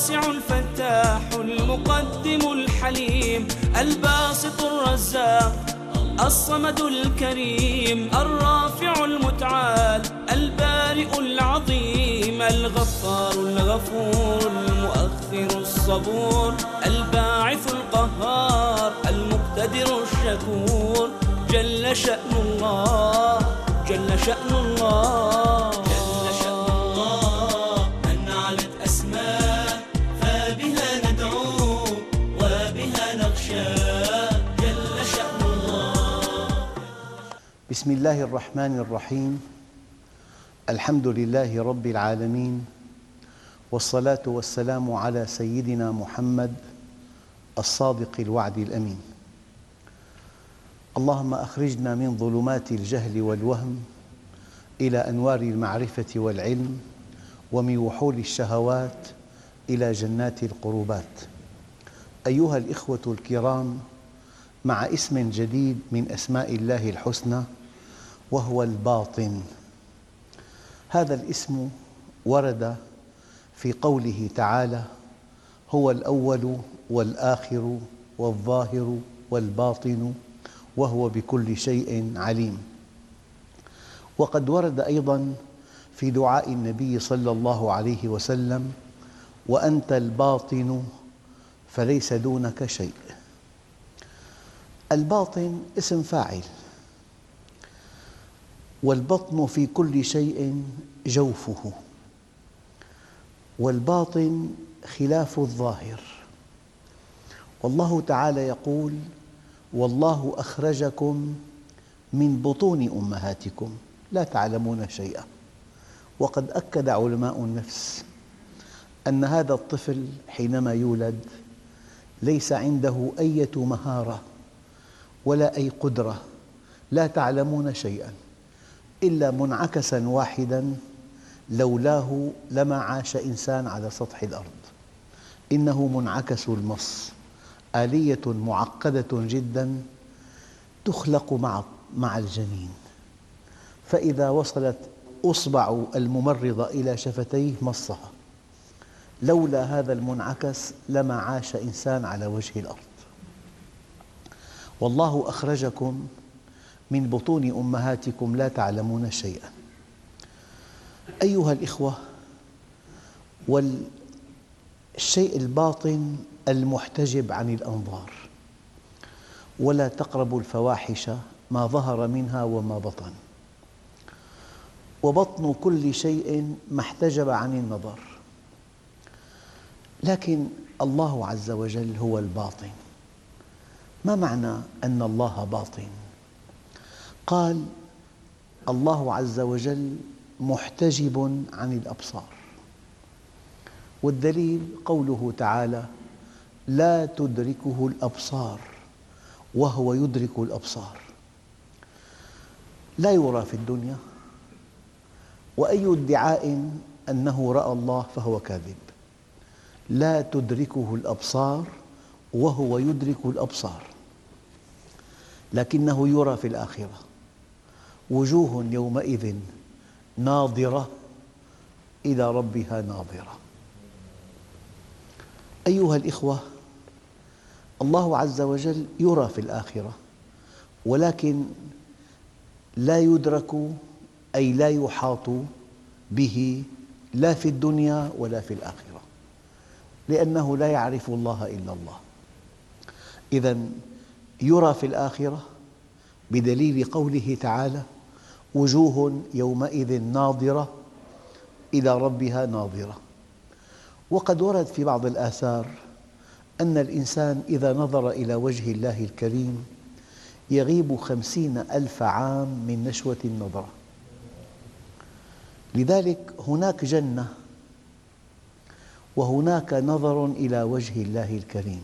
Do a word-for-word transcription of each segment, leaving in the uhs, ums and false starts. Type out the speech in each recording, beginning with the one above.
الواسع الفتاح المقدم الحليم الباسط الرزاق الصمد الكريم الرافع المتعال البارئ العظيم الغفار الغفور المؤخر الصبور الباعث القهار المقتدر الشكور جل شأن الله جل شأن الله جل شأن الله من علت أسماء فبها ندعو وبها نخشى جل شأن الله. بسم الله الرحمن الرحيم. الحمد لله رب العالمين، والصلاة والسلام على سيدنا محمد الصادق الوعد الأمين. اللهم أخرجنا من ظلمات الجهل والوهم إلى أنوار المعرفة والعلم، ومن وحول الشهوات إلى جنات القربات. أيها الإخوة الكرام، مع اسم جديد من أسماء الله الحسنى وهو الباطن. هذا الاسم ورد في قوله تعالى: هو الأول والآخر والظاهر والباطن وهو بكل شيء عليم. وقد ورد أيضاً في دعاء النبي صلى الله عليه وسلم: وأنت الباطن فليس دونك شيء. الباطن اسم فاعل، والبطن في كل شيء جوفه، والباطن خلاف الظاهر. والله تعالى يقول: والله أخرجكم من بطون أمهاتكم لا تعلمون شيئا. وقد أكد علماء النفس أن هذا الطفل حينما يولد ليس عنده أي مهارة ولا أي قدرة، لا تعلمون شيئا إلا منعكساً واحداً لولاه لما عاش إنسان على سطح الأرض. إنه منعكس المص، آلية معقدة جداً تخلق مع مع الجنين، فإذا وصلت أصبع الممرضة إلى شفتيه مصها. لولا هذا المنعكس لما عاش إنسان على وجه الأرض. والله أخرجكم من بطون أمهاتكم لا تعلمون شيئا. أيها الإخوة، والشيء الباطن المحتجب عن الأنظار. ولا تقربوا الفواحش ما ظهر منها وما بطن. وبطن كل شيء ما احتجب عن النظر. لكن الله عز وجل هو الباطن. ما معنى أن الله باطن؟ قال الله عز وجل محتجب عن الأبصار، والدليل قوله تعالى: لا تدركه الأبصار وهو يدرك الأبصار. لا يرى في الدنيا، وأي ادعاء أنه رأى الله فهو كاذب. لا تدركه الأبصار وهو يدرك الأبصار، لكنه يرى في الآخرة. وجوه يومئذ ناظرة إلى ربها ناظرة. أيها الإخوة، الله عز وجل يرى في الآخرة، ولكن لا يدرك، أي لا يحاط به لا في الدنيا ولا في الآخرة، لأنه لا يعرف الله إلا الله. إذن يرى في الآخرة بدليل قوله تعالى: وجوه يومئذ ناظرة إلى ربها ناظرة. وقد ورد في بعض الآثار أن الإنسان إذا نظر إلى وجه الله الكريم يغيب خمسين ألف عام من نشوة النظرة. لذلك هناك جنة وهناك نظر إلى وجه الله الكريم.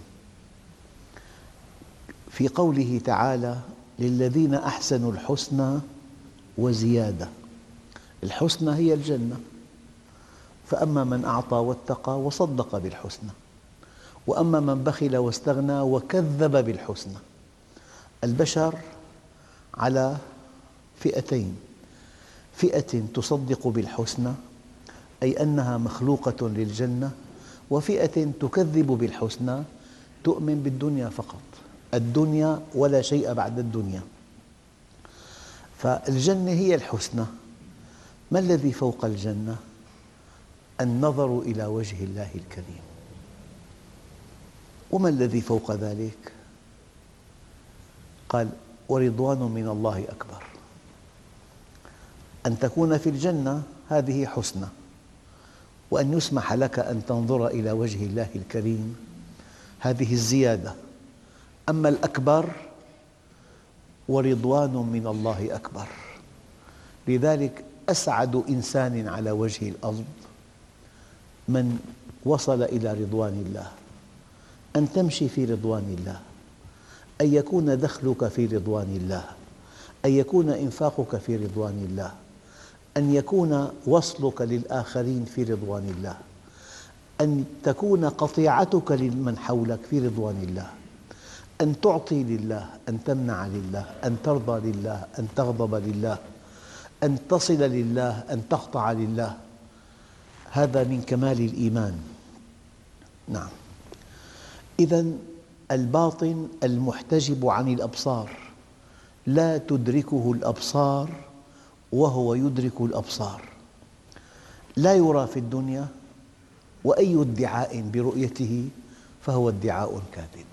في قوله تعالى: للذين أحسنوا الحسنى وزيادة. الحسنى هي الجنة. فأما من أعطى واتقى وصدق بالحسنى، وأما من بخل واستغنى وكذب بالحسنى. البشر على فئتين: فئة تصدق بالحسنى، أي أنها مخلوقة للجنة، وفئة تكذب بالحسنى تؤمن بالدنيا فقط، الدنيا ولا شيء بعد الدنيا. فالجنة هي الحسنى. ما الذي فوق الجنة؟ النظر إلى وجه الله الكريم. وما الذي فوق ذلك؟ قال ورضوان من الله أكبر. أن تكون في الجنة هذه حسنى، وأن يسمح لك أن تنظر إلى وجه الله الكريم هذه الزيادة. أما الأكبر ورضوان من الله أكبر. لذلك أسعد إنسان على وجه الأرض من وصل إلى رضوان الله، أن تمشي في رضوان الله، أن يكون دخلك في رضوان الله، أن يكون إنفاقك في رضوان الله، أن يكون وصلك للآخرين في رضوان الله، أن تكون قطيعتك لمن حولك في رضوان الله، أن تعطي لله، أن تمنع لله، أن ترضى لله، أن تغضب لله، أن تصل لله، أن تقطع لله. هذا من كمال الإيمان. نعم. إذن الباطن المحتجب عن الأبصار لا تدركه الأبصار وهو يدرك الأبصار، لا يرى في الدنيا، وأي ادعاء برؤيته فهو ادعاء كاذب.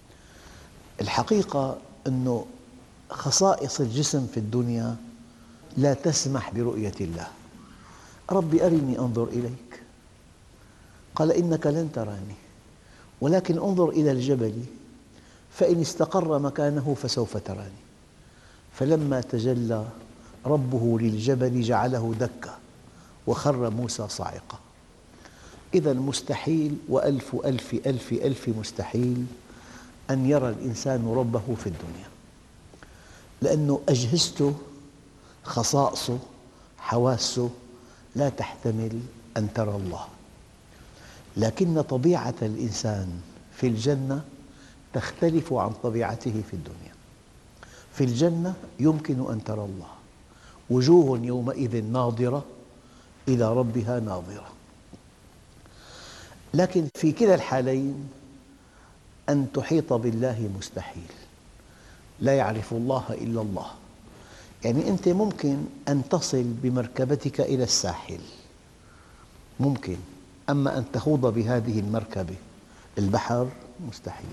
الحقيقة أن خصائص الجسم في الدنيا لا تسمح برؤية الله. ربي أرني أنظر إليك، قال إنك لن تراني ولكن انظر إلى الجبل فإن استقر مكانه فسوف تراني. فلما تجلى ربه للجبل جعله دكا وخر موسى صاعقا. إذا مستحيل وألف ألف ألف ألف مستحيل أن يرى الإنسان ربه في الدنيا، لأن أجهزته، خصائصه، حواسه لا تحتمل أن ترى الله. لكن طبيعة الإنسان في الجنة تختلف عن طبيعته في الدنيا. في الجنة يمكن أن ترى الله، وجوه يومئذ ناظرة إلى ربها ناظرة. لكن في كلا الحالين أن تحيط بالله مستحيل، لا يعرف الله إلا الله. يعني أنت ممكن أن تصل بمركبتك إلى الساحل، ممكن، أما أن تخوض بهذه المركبة البحر مستحيل.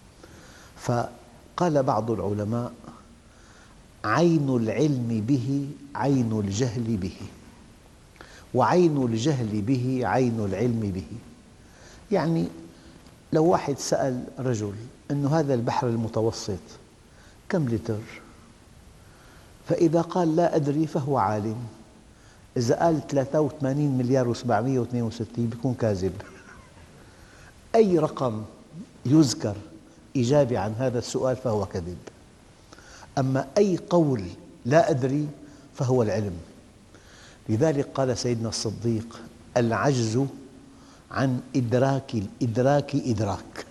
فقال بعض العلماء عين العلم به عين الجهل به، وعين الجهل به عين العلم به. يعني لو واحد سأل رجل أن هذا البحر المتوسط كم لتر؟ فإذا قال لا أدري فهو عالم. إذا قال ثلاثة وثمانين مليار وسبعمئة واثنين وستين بيكون كاذب. أي رقم يذكر إجابة عن هذا السؤال فهو كذب. أما أي قول لا أدري فهو العلم. لذلك قال سيدنا الصديق العجز عن إدراك الإدراك إدراك.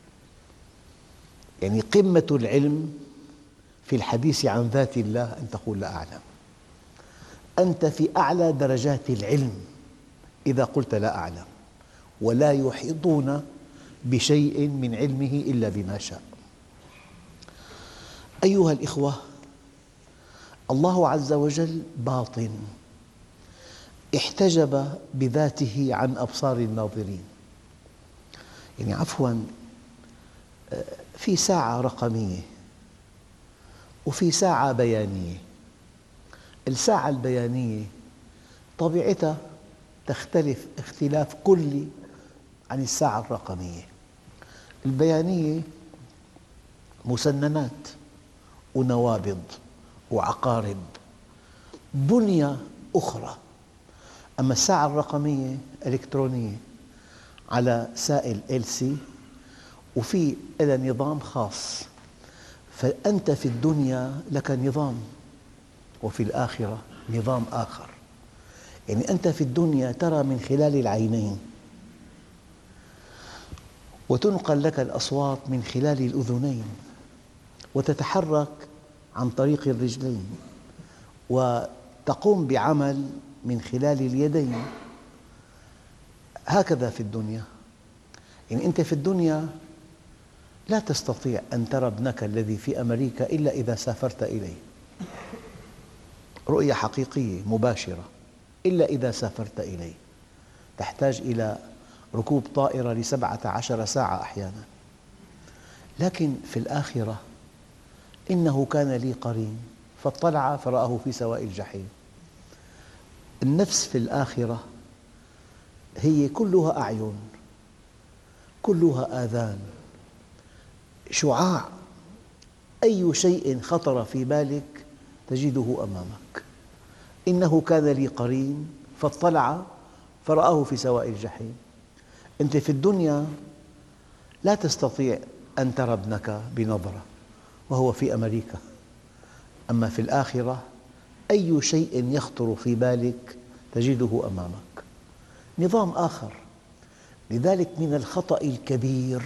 يعني قمة العلم في الحديث عن ذات الله أن تقول لا أعلم. أنت في أعلى درجات العلم إذا قلت لا أعلم، ولا يحيطون بشيء من علمه إلا بما شاء. أيها الإخوة، الله عز وجل باطن احتجب بذاته عن أبصار الناظرين. يعني عفواً، في ساعة رقمية وفي ساعة بيانية. الساعة البيانية طبيعتها تختلف اختلاف كلي عن الساعة الرقمية. البيانية مسننات ونوابض وعقارب، بنية أخرى. أما الساعة الرقمية إلكترونية على سائل إل سي وفي لها نظام خاص. فأنت في الدنيا لك نظام، وفي الآخرة نظام آخر. يعني أنت في الدنيا ترى من خلال العينين، وتنقل لك الأصوات من خلال الأذنين، وتتحرك عن طريق الرجلين، وتقوم بعمل من خلال اليدين. هكذا في الدنيا. يعني أنت في الدنيا لا تستطيع أن ترى ابنك الذي في أمريكا إلا إذا سافرت إليه، رؤية حقيقية مباشرة، إلا إذا سافرت إليه، تحتاج إلى ركوب طائرة لسبعة عشر ساعة أحياناً. لكن في الآخرة إنه كان لي قرين فاطلع فرآه في سواء الجحيم. النفس في الآخرة هي كلها أعين، كلها آذان، شعاع، أي شيء خطر في بالك تجده أمامك. إنه كان لي قرين فاطلع فرآه في سواء الجحيم. أنت في الدنيا لا تستطيع أن ترى ابنك بنظرة وهو في أمريكا، أما في الآخرة أي شيء يخطر في بالك تجده أمامك. نظام آخر. لذلك من الخطأ الكبير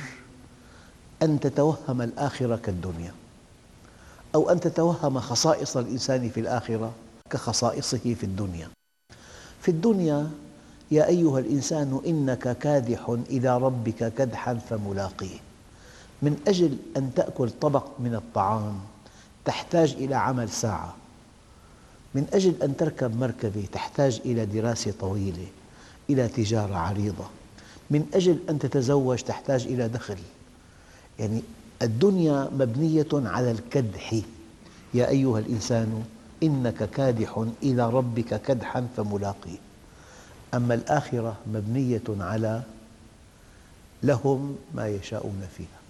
أن تتوهم الآخرة كالدنيا، أو أن تتوهم خصائص الإنسان في الآخرة كخصائصه في الدنيا. في الدنيا يا أيها الإنسان إنك كادح إلى ربك كدحا فملاقيه. من أجل أن تأكل طبق من الطعام تحتاج إلى عمل ساعة، من أجل أن تركب مركبة تحتاج إلى دراسة طويلة، إلى تجارة عريضة، من أجل أن تتزوج تحتاج إلى دخل. يعني الدنيا مبنية على الكدح. يا أيها الإنسان إنك كادح إلى ربك كدحا فملاقيه. أما الآخرة مبنية على لهم ما يشاءون فيها،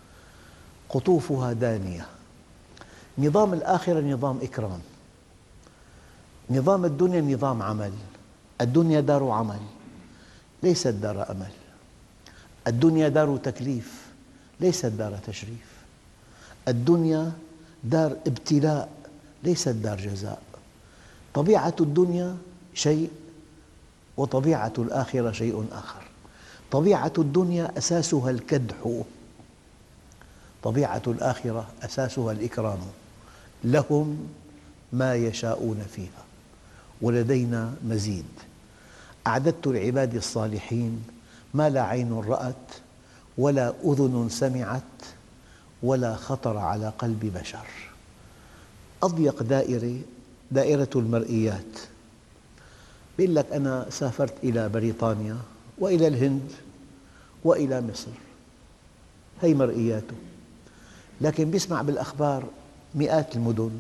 قطوفها دانية. نظام الآخرة نظام إكرام، نظام الدنيا نظام عمل. الدنيا دار عمل ليست دار أمل، الدنيا دار تكليف ليست دار تشريف، الدنيا دار ابتلاء ليست دار جزاء. طبيعة الدنيا شيء وطبيعة الآخرة شيء آخر. طبيعة الدنيا أساسها الكدح، طبيعة الآخرة أساسها الإكرام. لهم ما يشاءون فيها ولدينا مزيد. أعددت لعبادي الصالحين ما لا عين رأت ولا أذن سمعت ولا خطر على قلب بشر. أضيق دائرة دائرة المرئيات. يقول لك أنا سافرت إلى بريطانيا وإلى الهند وإلى مصر، هي مرئياته. لكن يسمع بالأخبار مئات المدن،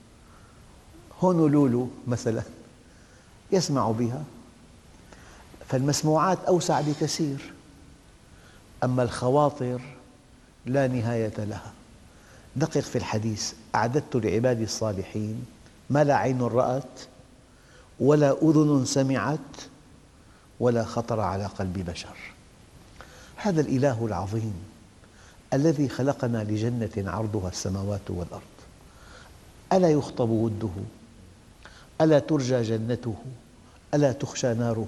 هونولولو مثلا يسمع بها، فالمسموعات أوسع بكثير، أما الخواطر لا نهاية لها. دقق في الحديث: أعددت لعبادي الصالحين ما لا عين رأت ولا أذن سمعت ولا خطر على قلب بشر. هذا الإله العظيم الذي خلقنا لجنة عرضها السماوات والأرض، ألا يخطب وده؟ ألا ترجى جنته؟ ألا تخشى ناره؟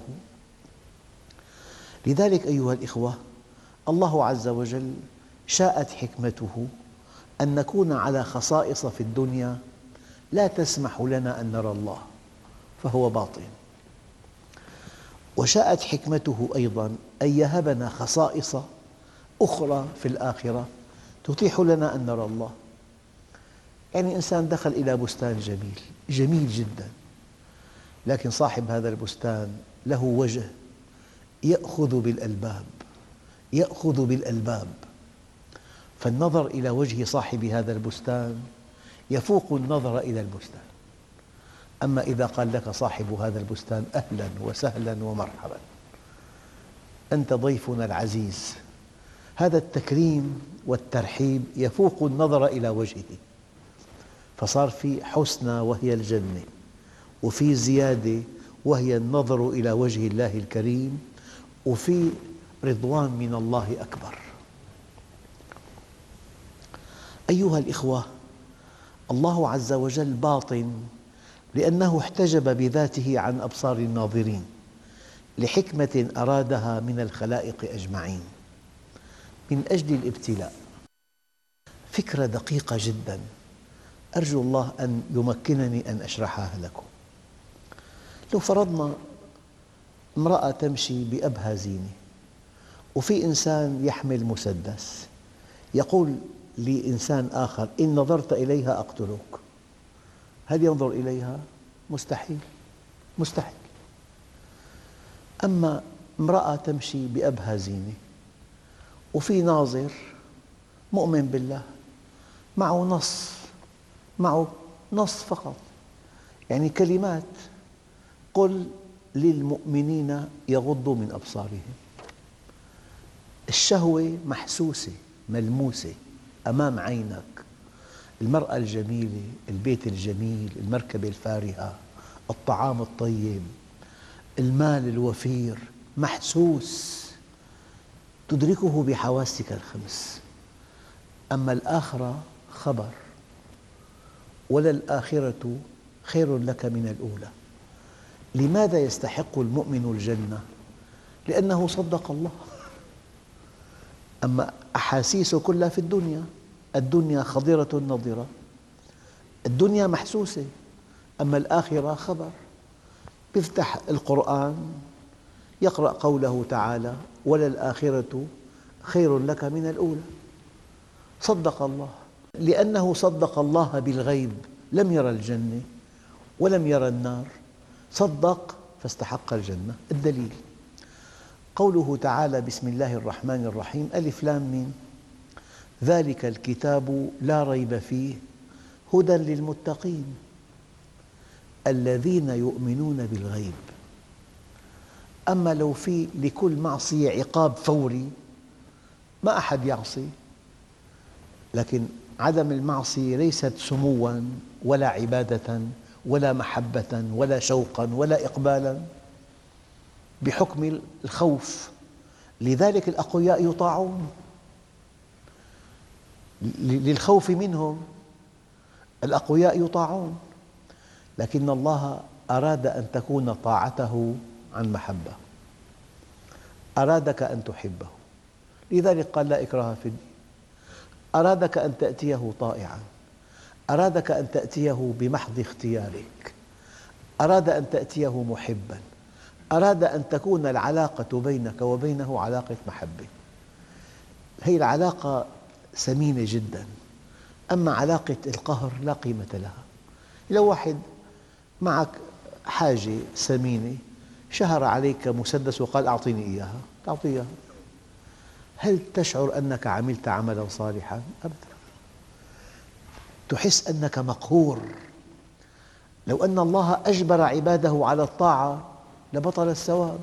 لذلك أيها الإخوة، الله عز وجل شاءت حكمته أن نكون على خصائص في الدنيا لا تسمح لنا أن نرى الله، فهو باطن. وشاءت حكمته أيضاً أن يهبنا خصائص أخرى في الآخرة تتيح لنا أن نرى الله. يعني إنسان دخل إلى بستان جميل جميل جداً، لكن صاحب هذا البستان له وجه يأخذ بالألباب يأخذ بالألباب فالنظر إلى وجه صاحب هذا البستان يفوق النظر إلى البستان. أما إذا قال لك صاحب هذا البستان: أهلاً وسهلاً ومرحباً، أنت ضيفنا العزيز، هذا التكريم والترحيب يفوق النظر إلى وجهه، فصار في حسنى وهي الجنة، وفي زيادة وهي النظر إلى وجه الله الكريم، وفي رضوان من الله أكبر. أيها الإخوة، الله عز وجل باطن لأنه احتجب بذاته عن أبصار الناظرين لحكمة أرادها من الخلائق أجمعين من أجل الابتلاء. فكرة دقيقة جداً، أرجو الله أن يمكنني أن أشرحها لكم. لو فرضنا امرأة تمشي بأبهى زينة وفي إنسان يحمل مسدس يقول لإنسان آخر إن نظرت إليها أقتلك. هل ينظر إليها؟ مستحيل، مستحيل. أما امرأة تمشي بأبهى زينة وفي ناظر مؤمن بالله معه نص، معه نص فقط، يعني كلمات: قل للمؤمنين يغضوا من أبصارهم. الشهوة محسوسة ملموسة أمام عينك، المرأة الجميلة، البيت الجميل، المركبة الفارهة، الطعام الطيب، المال الوفير، محسوس تدركه بحواسك الخمس. أما الآخرة خبر: وللآخرة خير لك من الأولى. لماذا يستحق المؤمن الجنة؟ لأنه صدق الله. أما أحاسيسه كلها في الدنيا، الدنيا خضرة نضرة، الدنيا محسوسة. أما الآخرة خبر. يفتح القرآن يقرأ قوله تعالى: وللآخرة خير لك من الأولى. صدق الله، لأنه صدق الله بالغيب، لم يرى الجنة ولم يرى النار، صدق فاستحق الجنة. الدليل قوله تعالى: بسم الله الرحمن الرحيم، ألف لام ميم، ذلك الكتاب لا ريب فيه هدى للمتقين الذين يؤمنون بالغيب. أما لو في لكل معصية عقاب فوري ما أحد يعصي، لكن عدم المعصية ليست سموا ولا عبادة ولا محبة ولا شوقا ولا إقبالا، بحكم الخوف. لذلك الأقوياء يطاعون للخوف منهم، الأقوياء يطاعون، لكن الله أراد أن تكون طاعته عن محبة، أرادك أن تحبه، لذلك قال: لا إكراه في الدين. أرادك أن تأتيه طائعاً، أرادك أن تأتيه بمحض اختيارك، أراد أن تأتيه محباً، أراد أن تكون العلاقة بينك وبينه علاقة محبة. هذه العلاقة ثمينة جداً. أما علاقة القهر لا قيمة لها. لو واحد معك حاجة ثمينة شهر عليك مسدس وقال: أعطيني إياها، تعطيها، هل تشعر أنك عملت عملاً صالحاً؟ أبداً. تحس أنك مقهور. لو أن الله أجبر عباده على الطاعة لبطل الثواب،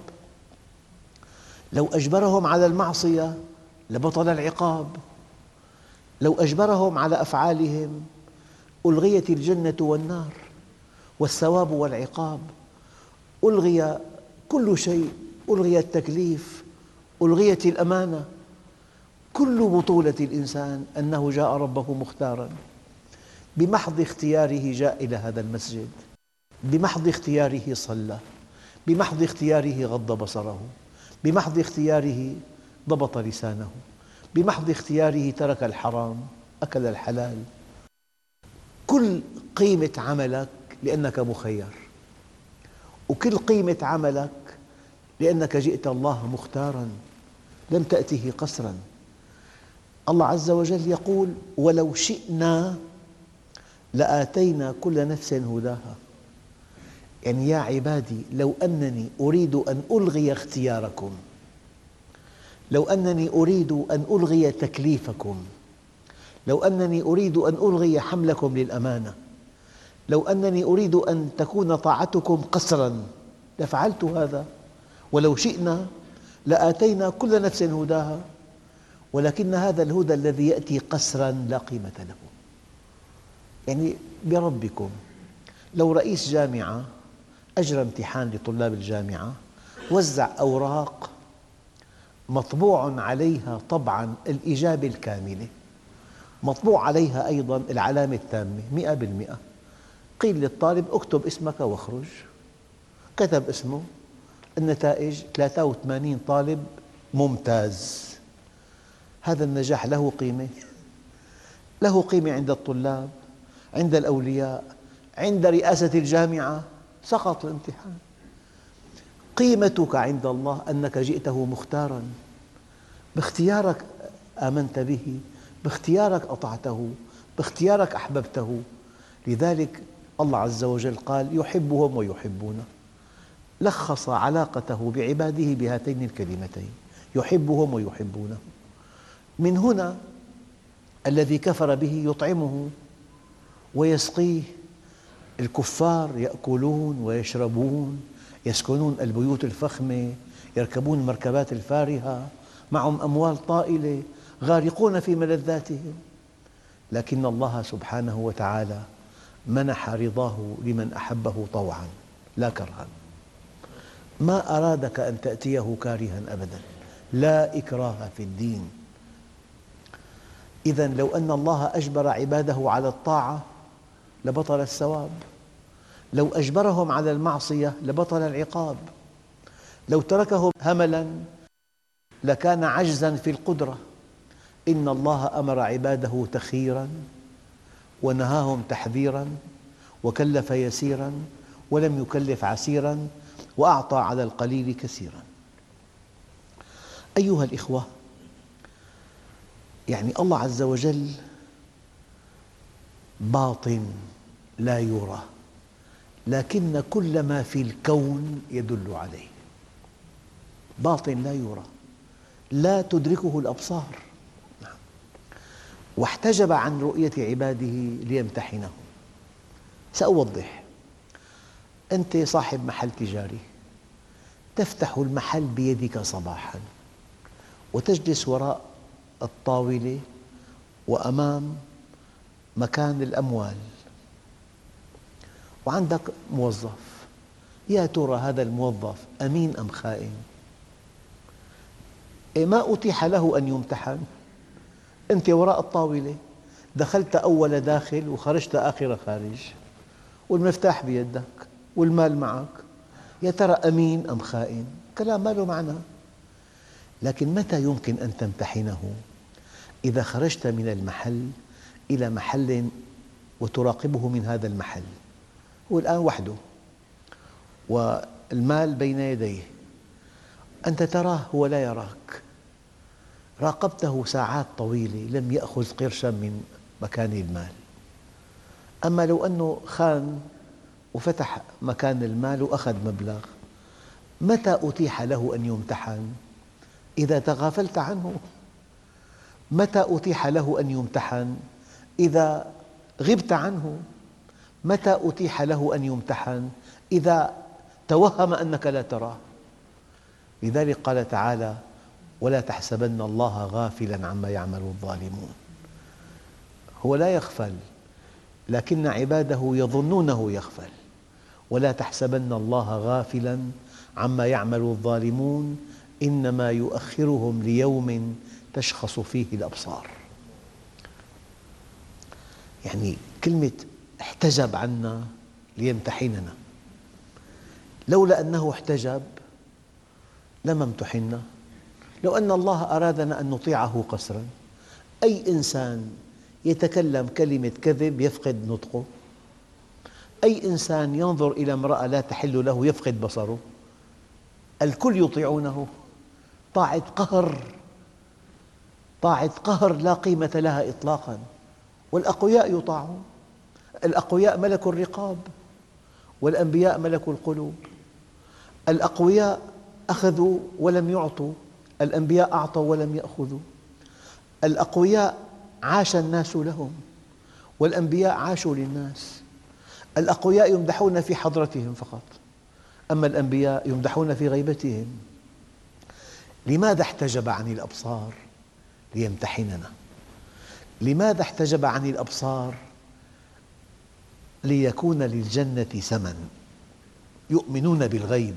لو أجبرهم على المعصية لبطل العقاب، لو أجبرهم على أفعالهم ألغيت الجنة والنار والثواب والعقاب، ألغي كل شيء، ألغي التكليف، ألغيت الأمانة. كل بطولة الإنسان أنه جاء ربه مختاراً، بمحض اختياره جاء إلى هذا المسجد، بمحض اختياره صلى، بمحض اختياره غض بصره، بمحض اختياره ضبط لسانه، بمحض اختياره ترك الحرام أكل الحلال. كل قيمة عملك لأنك مخير، وكل قيمة عملك لأنك جئت الله مختاراً، لم تأته قسراً. الله عز وجل يقول: ولو شئنا لآتينا كل نفس هداها. يعني يا عبادي، لو أنني أريد أن ألغي اختياركم، لو أنني أريد أن ألغي تكليفكم، لو أنني أريد أن ألغي حملكم للأمانة، لو أنني أريد أن تكون طاعتكم قسراً لفعلت هذا. ولو شئنا لآتينا كل نفس هداها، ولكن هذا الهدى الذي يأتي قسراً لا قيمة له. يعني بربكم، لو رئيس جامعة أجرى امتحان لطلاب الجامعة، وزع أوراق مطبوع عليها طبعاً الإجابة الكاملة، مطبوع عليها أيضاً العلامة التامة مئة بالمئة، قيل للطالب: اكتب اسمك واخرج. كتب اسمه، النتائج ثلاثة وثمانين طالب ممتاز. هذا النجاح له قيمة، له قيمة عند الطلاب، عند الأولياء، عند رئاسة الجامعة. سقط الامتحان. قيمتك عند الله أنك جئته مختاراً، باختيارك آمنت به، باختيارك أطعته، باختيارك أحببته. لذلك الله عز وجل قال يحبهم ويحبونه، لخص علاقته بعباده بهاتين الكلمتين: يحبهم ويحبونه. من هنا الذي كفر به يطعمه ويسقيه. الكفار يأكلون ويشربون، يسكنون البيوت الفخمة، يركبون المركبات الفارهة، معهم أموال طائلة، غارقون في ملذاتهم. لكن الله سبحانه وتعالى منح رضاه لمن أحبه طوعاً لا كرها. ما أرادك أن تأتيه كارها أبداً، لا إكراه في الدين. إذن لو أن الله أجبر عباده على الطاعة لبطل الثواب، لو أجبرهم على المعصية لبطل العقاب، لو تركهم هملاً لكان عجزاً في القدرة. إن الله أمر عباده تخييراً ونهاهم تحذيراً، وكلف يسيراً ولم يكلف عسيراً، وأعطى على القليل كثيراً. أيها الإخوة، يعني الله عز وجل باطن لا يرى، لكن كل ما في الكون يدل عليه. باطن لا يرى، لا تدركه الأبصار، واحتجب عن رؤية عباده ليمتحنهم. سأوضح. أنت صاحب محل تجاري، تفتح المحل بيدك صباحاً وتجلس وراء الطاولة وأمام مكان الأموال، وعندك موظف. يا ترى هذا الموظف أمين أم خائن؟ ما أتيح له أن يمتحن. أنت وراء الطاولة، دخلت أول داخل وخرجت آخر خارج، والمفتاح بيدك والمال معك. يا ترى أمين أم خائن؟ كلام ما له معنى. لكن متى يمكن أن تمتحنه؟ إذا خرجت من المحل إلى محل وتراقبه من هذا المحل، هو الآن وحده والمال بين يديه، أنت تراه هو لا يراك. راقبته ساعات طويلة لم يأخذ قرشاً من مكان المال. أما لو أنه خان وفتح مكان المال وأخذ مبلغ، متى أتيح له أن يمتحن؟ إذا تغافلت عنه. متى أتيح له أن يمتحن؟ إذا غبت عنه. متى أتيح له أن يمتحن؟ إذا توهم أنك لا تراه. لذلك قال تعالى: ولا تحسبن الله غافلاً عما يعمل الظالمون. هو لا يغفل، لكن عباده يظنونه يغفل. ولا تحسبن الله غافلاً عما يعمل الظالمون إنما يؤخرهم ليوم تشخص فيه الأبصار. يعني كلمة احتجب عنا ليمتحننا. لولا أنه احتجب لما امتحنا. لو أن الله أرادنا أن نطيعه قسراً، أي إنسان يتكلم كلمة كذب يفقد نطقه، أي إنسان ينظر إلى امرأة لا تحل له يفقد بصره. الكل يطيعونه. طاعة قهر، طاعة قهر لا قيمة لها إطلاقاً. والأقوياء يطاعون. الأقوياء ملكوا الرقاب، والأنبياء ملكوا القلوب. الأقوياء أخذوا ولم يعطوا، الأنبياء أعطوا ولم يأخذوا. الأقوياء عاش الناس لهم، والأنبياء عاشوا للناس. الأقوياء يمدحون في حضرتهم فقط، أما الأنبياء يمدحون في غيبتهم. لماذا احتجب عن الأبصار؟ ليمتحننا. لماذا احتجب عن الأبصار؟ ليكون للجنة ثمن. يؤمنون بالغيب.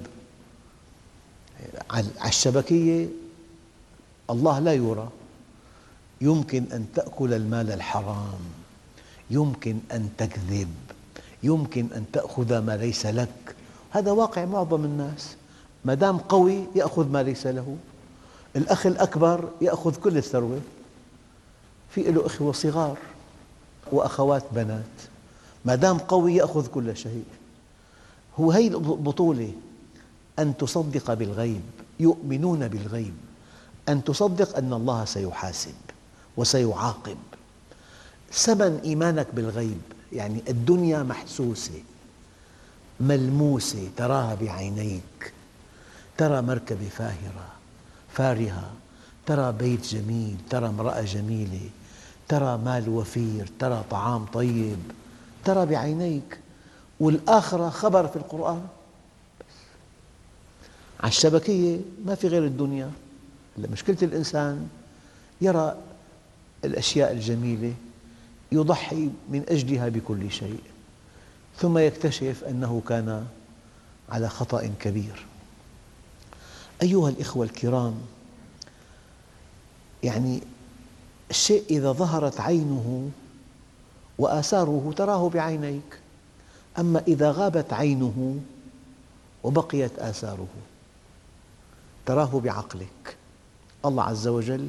على الشبكية الله لا يرى. يمكن أن تأكل المال الحرام، يمكن أن تكذب، يمكن أن تأخذ ما ليس لك. هذا واقع معظم الناس. ما دام قوي يأخذ ما ليس له. الأخ الأكبر يأخذ كل الثروة. في له إخوة صغار وأخوات بنات، ما دام قوي يأخذ كل شيء. هو هي البطولة، أن تصدق بالغيب. يؤمنون بالغيب. أن تصدق أن الله سيحاسب وسيعاقب. ثمن إيمانك بالغيب، يعني الدنيا محسوسة ملموسة تراها بعينيك، ترى مركبة فاهرة فارهة، ترى بيت جميل، ترى امرأة جميلة، ترى مال وفير، ترى طعام طيب، ترى بعينيك. والآخرة خبر في القرآن بس. على الشبكية ما في غير الدنيا. مشكلة الإنسان يرى الأشياء الجميلة يضحي من أجلها بكل شيء، ثم يكتشف أنه كان على خطأ كبير. أيها الإخوة الكرام، يعني الشيء إذا ظهرت عينه وآثاره تراه بعينيك، أما إذا غابت عينه وبقيت آثاره تراه بعقلك. الله عز وجل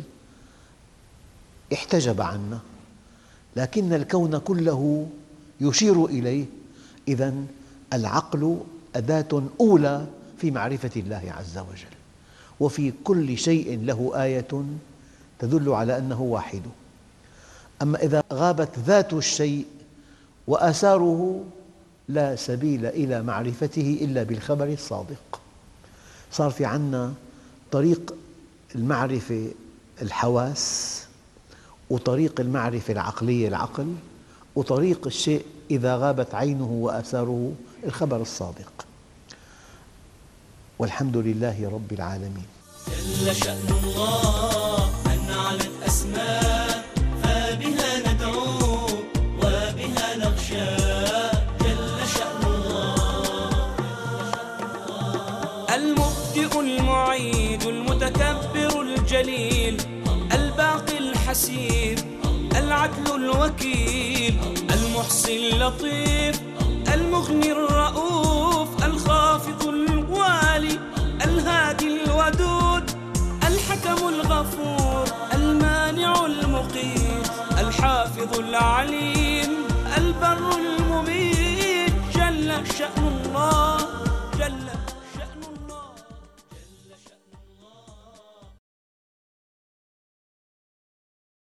احتجب عنا، لكن الكون كله يشير إليه. إذن العقل أداة أولى في معرفة الله عز وجل، وفي كل شيء له آية تدل على أنه واحد. أما إذا غابت ذات الشيء وآثاره لا سبيل إلى معرفته إلا بالخبر الصادق. صار في عنا طريق المعرفة الحواس، وطريق المعرفة العقلية العقل، وطريق الشيء إذا غابت عينه وآثاره الخبر الصادق. والحمد لله رب العالمين. جل شأن الله أن علت أسماء، فبها ندعو وبها نخشى. جل شأن الله المبدئ المعيد المتكبر الجليل، الباقي الحسيب العدل الوكيل، المحصي اللطيف المغني الرؤوف، الخافض الوالي الهادي الودود، الحكم الغفور المانع المقيت، الحافظ العليم البر المميت. جل شأن الله